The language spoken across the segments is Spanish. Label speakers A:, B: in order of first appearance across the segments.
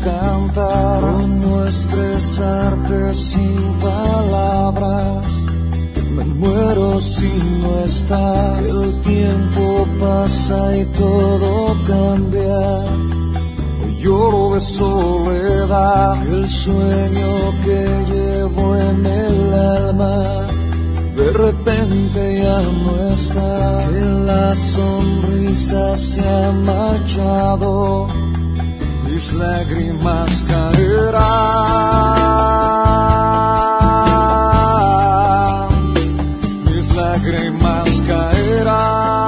A: cantar. ¿Cómo expresarte sin palabras? Me muero si no estás. El tiempo pasa y todo cambia. Hoy lloro de soledad. El sueño que llevo en el alma de repente ya no está. Que la sonrisa se ha marchado. Mis lágrimas caerán. Mis lágrimas caerán.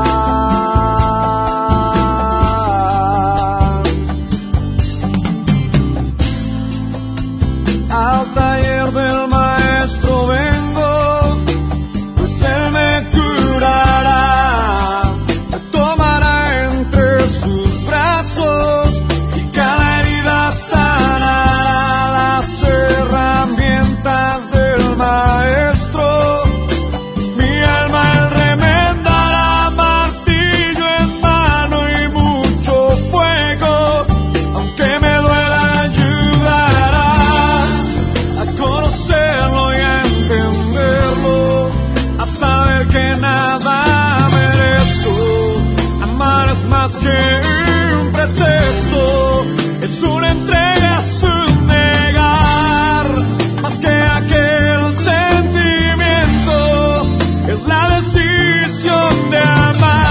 A: Al taller del maestro vengo, pues él me curará, me tomará entre sus brazos y cada herida sanará. Las herramientas del maestro, mi alma él remendará, martillo en mano y mucho fuego, aunque me duela ayudará a conocerlo y a entenderlo, a saber que nada merezco. Amar es más que un pretexto, es una entrega, es un negar, más que aquel sentimiento, es la decisión de amar.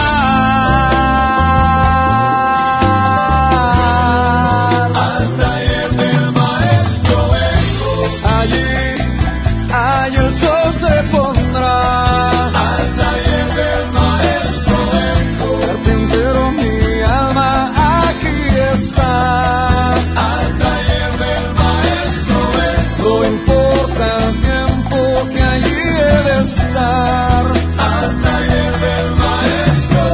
A: Al taller del maestro vengo, allí el sol se pondrá. Al taller del maestro vengo, carpintero mi alma aquí está. Al taller del maestro vengo, no importa el tiempo que allí he de estar. Al taller del maestro.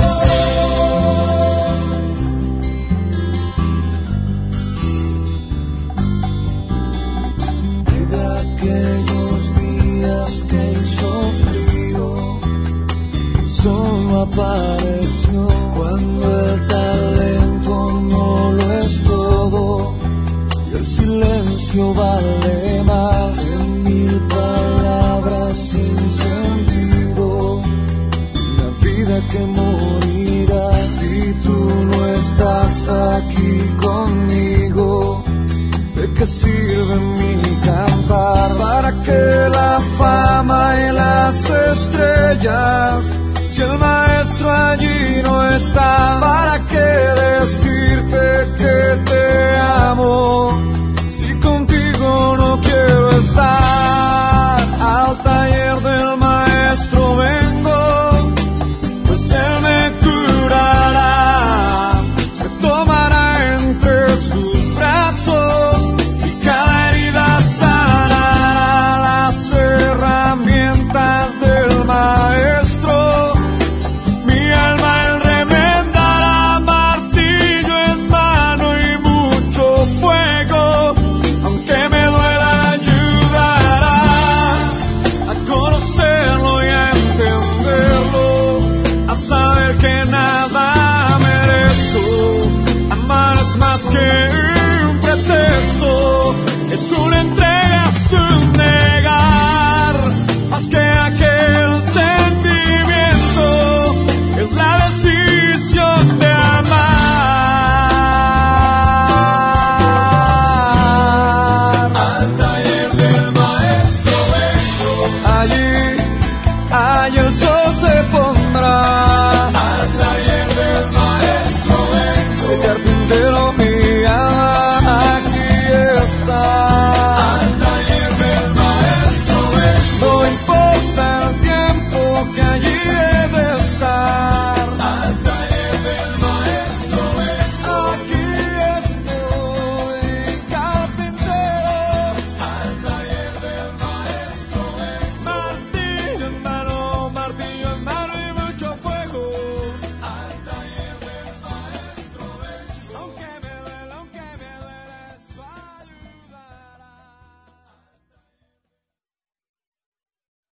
A: De aquellos días que hizo frío, solo apareció cuando el talento no lo es todo y el silencio vale más que 1000 palabras sin sentido. Una vida que morirá si tú no estás aquí conmigo. ¿De qué sirve mi cantar? ¿Para qué la fama y las estrellas si el maestro allí no está? ¿Para qué decirte que te amo si contigo no quiero estar? Al taller